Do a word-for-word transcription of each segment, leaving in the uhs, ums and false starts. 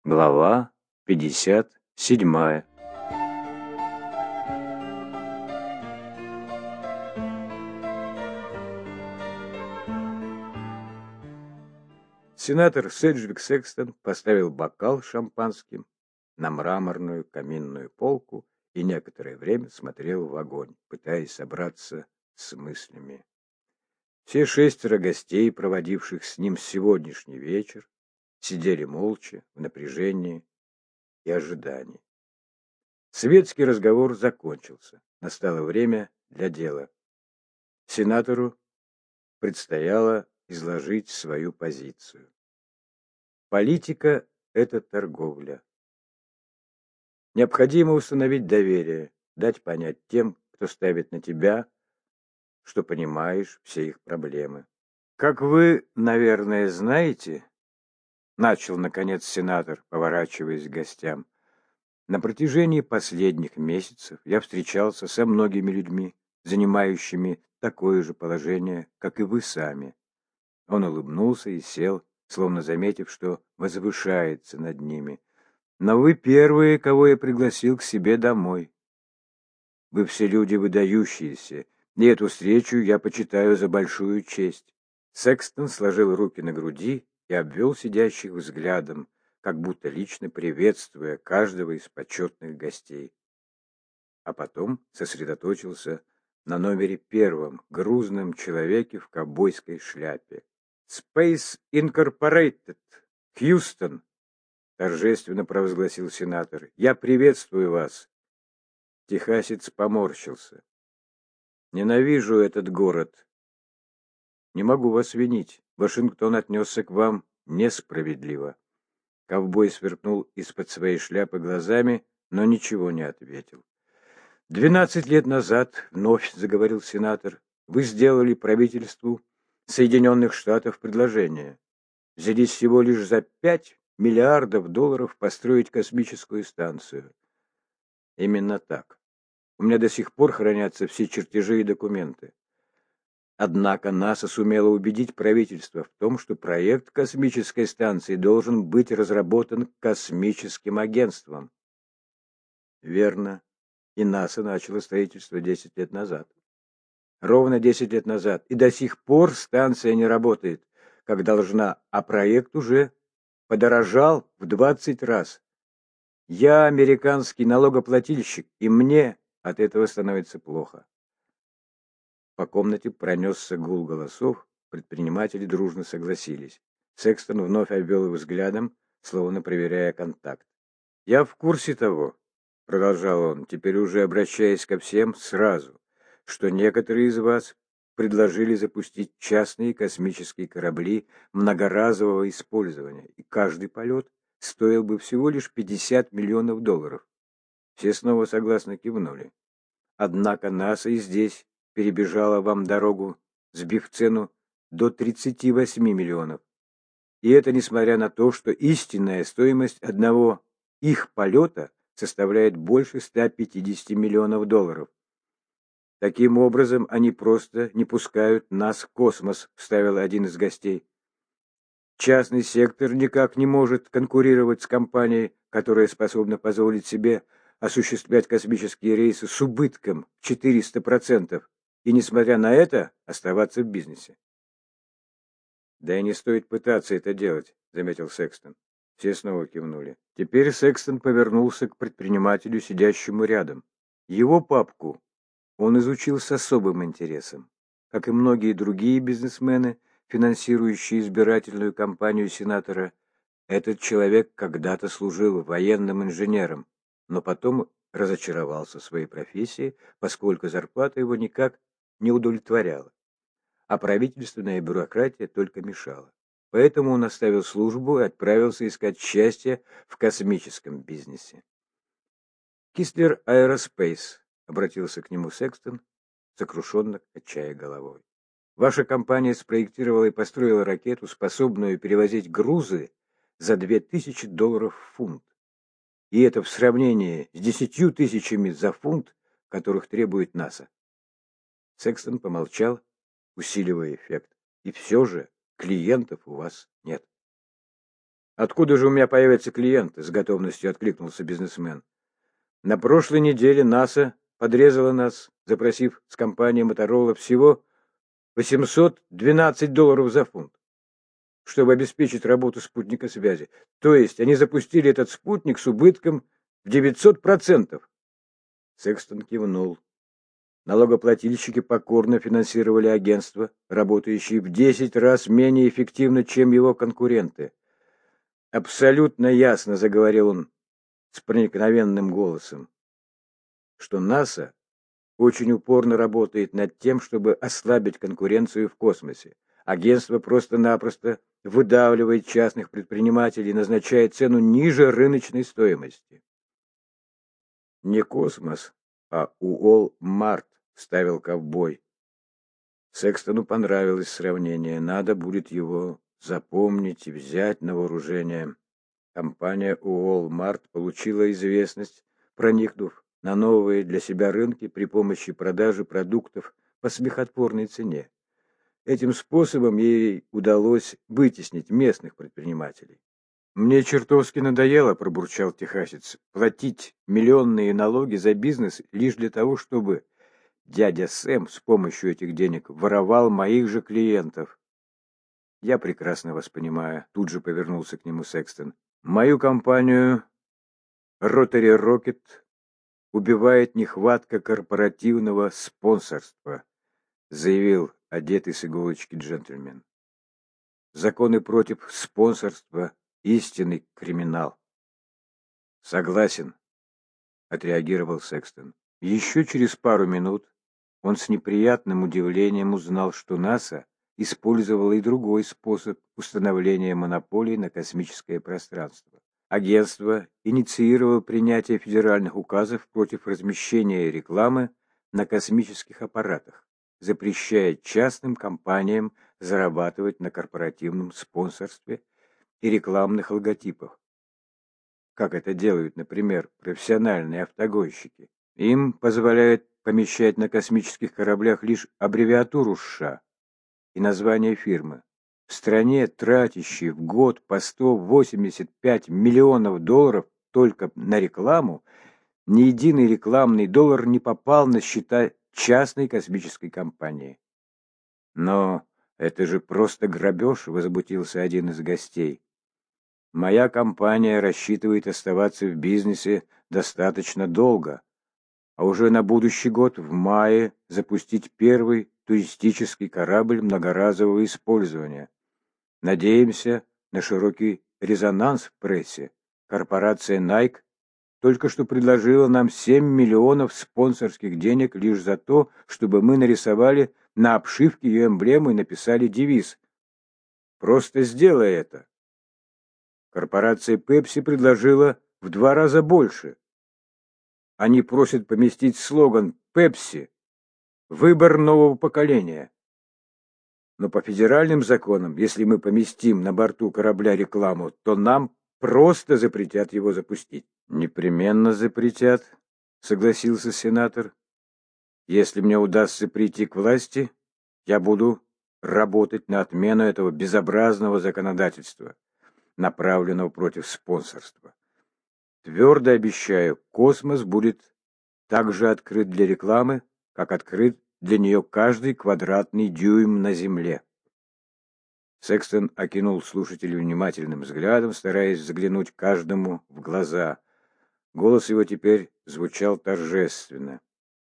Глава пятьдесят седьмая. Сенатор Седжвик Секстон поставил бокал с шампанским на мраморную каминную полку и некоторое время смотрел в огонь, пытаясь собраться с мыслями. Все шестеро гостей, проводивших с ним сегодняшний вечер, сидели молча, в напряжении и ожидании. Светский разговор закончился. Настало время для дела. Сенатору предстояло изложить свою позицию. Политика – это торговля. Необходимо установить доверие, дать понять тем, кто ставит на тебя, что понимаешь все их проблемы. Как вы, наверное, знаете, начал, наконец, сенатор, поворачиваясь к гостям, на протяжении последних месяцев я встречался со многими людьми, занимающими такое же положение, как и вы сами. Он улыбнулся и сел, словно заметив, что возвышается над ними. Но вы первые, кого я пригласил к себе домой. Вы все люди выдающиеся, и эту встречу я почитаю за большую честь. Секстон сложил руки на груди и обвел сидящих взглядом, как будто лично приветствуя каждого из почетных гостей. А потом сосредоточился на номере первом, грузном человеке в ковбойской шляпе. «Space Incorporated, Хьюстон», — торжественно провозгласил сенатор. «Я приветствую вас». Техасец поморщился. «Ненавижу этот город. Не могу вас винить. Вашингтон отнесся к вам несправедливо». Ковбой сверкнул из-под своей шляпы глазами, но ничего не ответил. «Двенадцать лет назад, — вновь заговорил сенатор, — вы сделали правительству Соединенных Штатов предложение. Взялись всего лишь за пять миллиардов долларов построить космическую станцию. Именно так. У меня до сих пор хранятся все чертежи и документы. Однако НАСА сумела убедить правительство в том, что проект космической станции должен быть разработан космическим агентством. Верно. И НАСА начало строительство десять лет назад. Ровно десять лет назад. И до сих пор станция не работает, как должна, а проект уже подорожал в двадцать раз. Я американский налогоплательщик, и мне от этого становится плохо. По комнате пронесся гул голосов, предприниматели дружно согласились. Секстон вновь обвел их взглядом, словно проверяя контакт. «Я в курсе того», — продолжал он, теперь уже обращаясь ко всем сразу, «что некоторые из вас предложили запустить частные космические корабли многоразового использования, и каждый полет стоил бы всего лишь пятьдесят миллионов долларов. Все снова согласно кивнули. Однако НАСА и здесь перебежала вам дорогу, сбив цену до тридцати восьми миллионов. И это несмотря на то, что истинная стоимость одного их полета составляет больше ста пятидесяти миллионов долларов. Таким образом, они просто не пускают нас в космос, вставил один из гостей. Частный сектор никак не может конкурировать с компанией, которая способна позволить себе осуществлять космические рейсы с убытком в четыреста процентов и, несмотря на это, оставаться в бизнесе. «Да и не стоит пытаться это делать», — заметил Секстон. Все снова кивнули. Теперь Секстон повернулся к предпринимателю, сидящему рядом. Его папку он изучил с особым интересом. Как и многие другие бизнесмены, финансирующие избирательную кампанию сенатора, этот человек когда-то служил военным инженером, но потом разочаровался в своей профессии, поскольку зарплата его никак не удовлетворяла, а правительственная бюрократия только мешала. Поэтому он оставил службу и отправился искать счастье в космическом бизнесе. «Кислер Аэроспейс», — обратился к нему Секстон, сокрушенно качая головой. «Ваша компания спроектировала и построила ракету, способную перевозить грузы за две тысячи долларов в фунт. И это в сравнении с десятью тысячами за фунт, которых требует НАСА». Секстон помолчал, усиливая эффект. «И все же клиентов у вас нет». Откуда же у меня появятся клиенты? С готовностью откликнулся бизнесмен. На прошлой неделе НАСА подрезала нас, запросив с компанией Моторола всего восемьсот двенадцать долларов за фунт, чтобы обеспечить работу спутника связи. То есть они запустили этот спутник с убытком в девятьсот процентов. Секстон кивнул. Налогоплательщики покорно финансировали агентство, работающее в десять раз менее эффективно, чем его конкуренты. Абсолютно ясно заговорил он с проникновенным голосом, что НАСА очень упорно работает над тем, чтобы ослабить конкуренцию в космосе. Агентство просто-напросто выдавливает частных предпринимателей и назначает цену ниже рыночной стоимости. Не космос, а Уолл-Март, вставил ковбой. Секстону понравилось сравнение. Надо будет его запомнить и взять на вооружение. Компания Уолл-Март получила известность, проникнув на новые для себя рынки при помощи продажи продуктов по смехотворной цене. Этим способом ей удалось вытеснить местных предпринимателей. «Мне чертовски надоело», — пробурчал техасец, — «платить миллионные налоги за бизнес лишь для того, чтобы дядя Сэм с помощью этих денег воровал моих же клиентов». «Я прекрасно вас понимаю», — тут же повернулся к нему Секстон. «Мою компанию Rotary Rocket убивает нехватка корпоративного спонсорства», — заявил одетый с иголочки джентльмен. «Законы против спонсорства — истинный криминал». «Согласен», — отреагировал Секстон. Еще через пару минут он с неприятным удивлением узнал, что НАСА использовало и другой способ установления монополий на космическое пространство. Агентство инициировало принятие федеральных указов против размещения рекламы на космических аппаратах, запрещая частным компаниям зарабатывать на корпоративном спонсорстве и рекламных логотипах, как это делают, например, профессиональные автогонщики. Им позволяют помещать на космических кораблях лишь аббревиатуру США и название фирмы. В стране, тратящей в год по сто восемьдесят пять миллионов долларов только на рекламу, ни единый рекламный доллар не попал на счета частной космической компании. «Но это же просто грабеж», — возмутился один из гостей. «Моя компания рассчитывает оставаться в бизнесе достаточно долго, а уже на будущий год в мае запустить первый туристический корабль многоразового использования. Надеемся на широкий резонанс в прессе. Корпорация Nike только что предложила нам семь миллионов спонсорских денег лишь за то, чтобы мы нарисовали на обшивке ее эмблему и написали девиз. Просто сделай это». Корпорация Pepsi предложила в два раза больше. Они просят поместить слоган «Пепси» — выбор нового поколения. Но по федеральным законам, если мы поместим на борту корабля рекламу, то нам просто запретят его запустить. Непременно запретят, согласился сенатор. Если мне удастся прийти к власти, я буду работать на отмену этого безобразного законодательства, направленного против спонсорства. Твердо обещаю, космос будет так же открыт для рекламы, как открыт для нее каждый квадратный дюйм на Земле. Секстон окинул слушателей внимательным взглядом, стараясь заглянуть каждому в глаза. Голос его теперь звучал торжественно.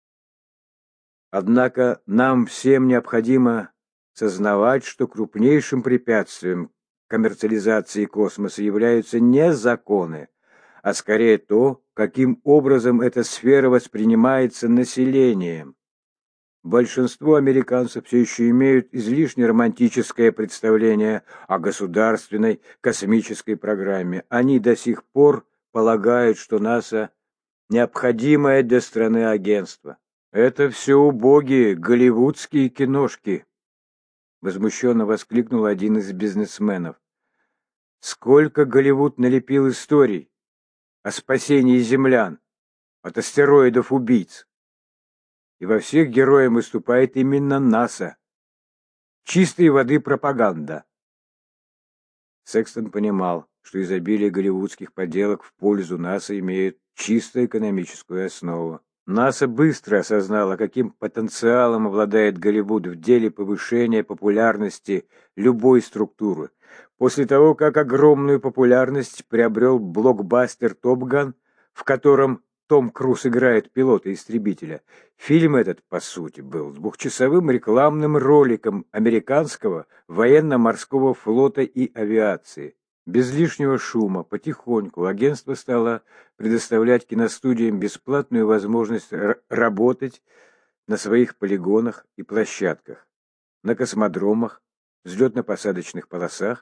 Однако нам всем необходимо сознавать, что крупнейшим препятствием коммерциализации космоса являются не законы, а скорее то, каким образом эта сфера воспринимается населением. Большинство американцев все еще имеют излишне романтическое представление о государственной космической программе. Они до сих пор полагают, что НАСА – необходимое для страны агентство. «Это все убогие голливудские киношки», – возмущенно воскликнул один из бизнесменов. «Сколько Голливуд налепил историй о спасении землян от астероидов-убийц. И во всех героях выступает именно НАСА. Чистой воды пропаганда». Секстон понимал, что изобилие голливудских подделок в пользу НАСА имеет чисто экономическую основу. НАСА быстро осознала, каким потенциалом обладает Голливуд в деле повышения популярности любой структуры. После того, как огромную популярность приобрел блокбастер «Топ Ган», в котором Том Круз играет пилота-истребителя, фильм этот, по сути, был двухчасовым рекламным роликом американского военно-морского флота и авиации. Без лишнего шума, потихоньку, агентство стало предоставлять киностудиям бесплатную возможность работать на своих полигонах и площадках, на космодромах, взлетно-посадочных полосах,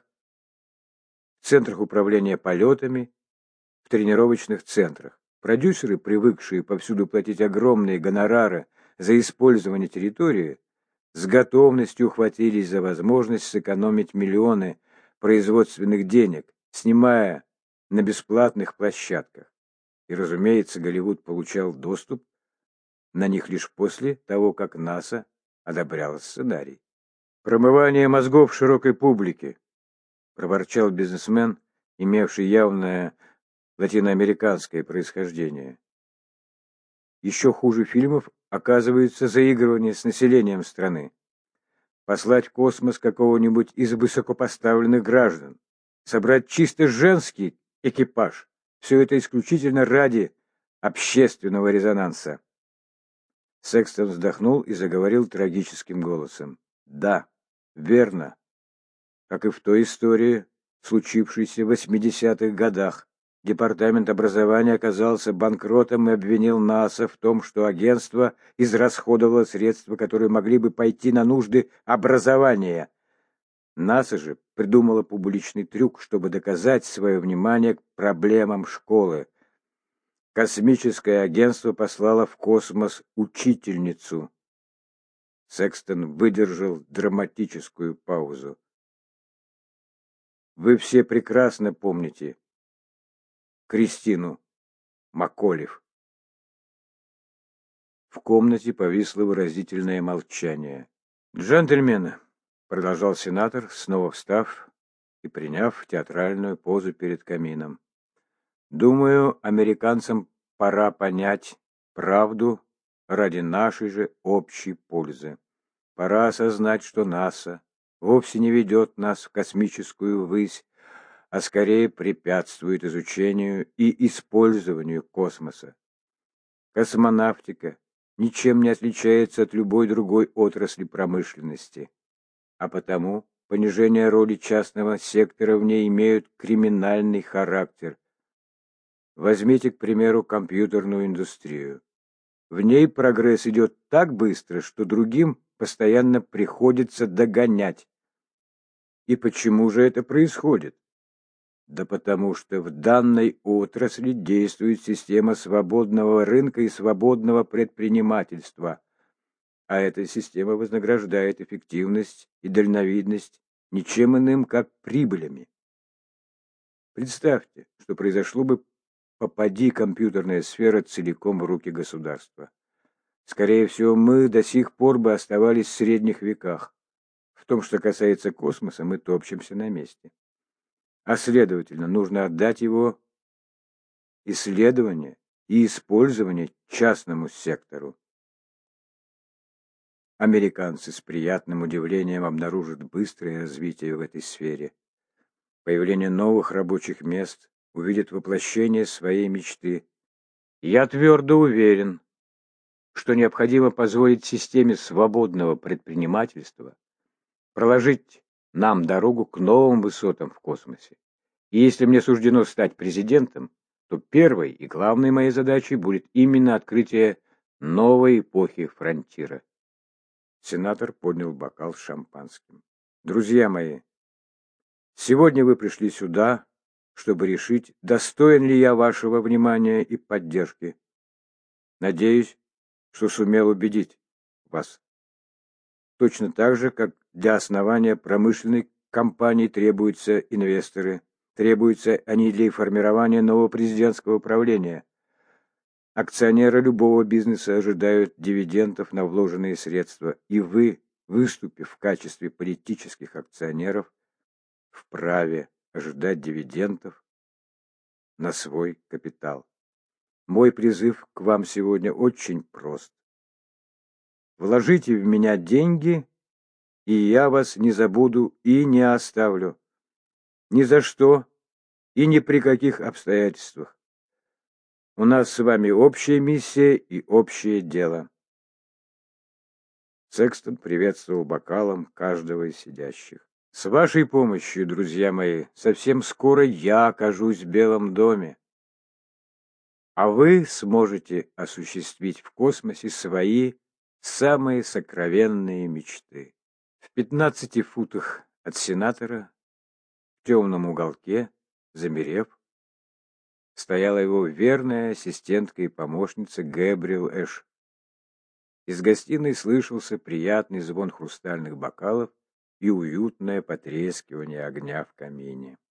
в центрах управления полетами, в тренировочных центрах. Продюсеры, привыкшие повсюду платить огромные гонорары за использование территории, с готовностью ухватились за возможность сэкономить миллионы производственных денег, снимая на бесплатных площадках. И, разумеется, Голливуд получал доступ на них лишь после того, как НАСА одобряло сценарий. «Промывание мозгов широкой публики», — проворчал бизнесмен, имевший явное латиноамериканское происхождение. Еще хуже фильмов оказывается заигрывание с населением страны. Послать в космос какого-нибудь из высокопоставленных граждан, собрать чисто женский экипаж – все это исключительно ради общественного резонанса. Секстон вздохнул и заговорил трагическим голосом. Да, верно, как и в той истории, случившейся в восьмидесятых годах. Департамент образования оказался банкротом и обвинил НАСА в том, что агентство израсходовало средства, которые могли бы пойти на нужды образования. НАСА же придумало публичный трюк, чтобы доказать свое внимание к проблемам школы. Космическое агентство послало в космос учительницу. Секстон выдержал драматическую паузу. Вы все прекрасно помните Кристину Маколев. В комнате повисло выразительное молчание. «Джентльмены», — продолжал сенатор, снова встав и приняв театральную позу перед камином, «думаю, американцам пора понять правду ради нашей же общей пользы. Пора осознать, что НАСА вовсе не ведет нас в космическую высь, а скорее препятствует изучению и использованию космоса. Космонавтика ничем не отличается от любой другой отрасли промышленности, а потому понижение роли частного сектора в ней имеет криминальный характер. Возьмите, к примеру, компьютерную индустрию. В ней прогресс идет так быстро, что другим постоянно приходится догонять. И почему же это происходит? Да потому что в данной отрасли действует система свободного рынка и свободного предпринимательства, а эта система вознаграждает эффективность и дальновидность ничем иным, как прибылями. Представьте, что произошло бы, попади компьютерная сфера целиком в руки государства. Скорее всего, мы до сих пор бы оставались в средних веках. В том, что касается космоса, мы топчемся на месте. А следовательно, нужно отдать его исследование и использование частному сектору. Американцы с приятным удивлением обнаружат быстрое развитие в этой сфере. Появление новых рабочих мест, увидят воплощение своей мечты. Я твердо уверен, что необходимо позволить системе свободного предпринимательства проложить нам дорогу к новым высотам в космосе. И если мне суждено стать президентом, то первой и главной моей задачей будет именно открытие новой эпохи фронтира. Сенатор поднял бокал с шампанским. Друзья мои, сегодня вы пришли сюда, чтобы решить, достоин ли я вашего внимания и поддержки. Надеюсь, что сумел убедить вас. Точно так же, как для основания промышленной компании требуются инвесторы, требуются они для формирования нового президентского правления. Акционеры любого бизнеса ожидают дивидендов на вложенные средства, и вы, выступив в качестве политических акционеров, вправе ожидать дивидендов на свой капитал. Мой призыв к вам сегодня очень прост. Вложите в меня деньги, и я вас не забуду и не оставлю. Ни за что и ни при каких обстоятельствах. У нас с вами общая миссия и общее дело. Секстон приветствовал бокалом каждого из сидящих. С вашей помощью, друзья мои, совсем скоро я окажусь в Белом доме, а вы сможете осуществить в космосе свои самые сокровенные мечты. В пятнадцати футах от сенатора, в темном уголке, замерев, стояла его верная ассистентка и помощница Гэбриэл Эш. Из гостиной слышался приятный звон хрустальных бокалов и уютное потрескивание огня в камине.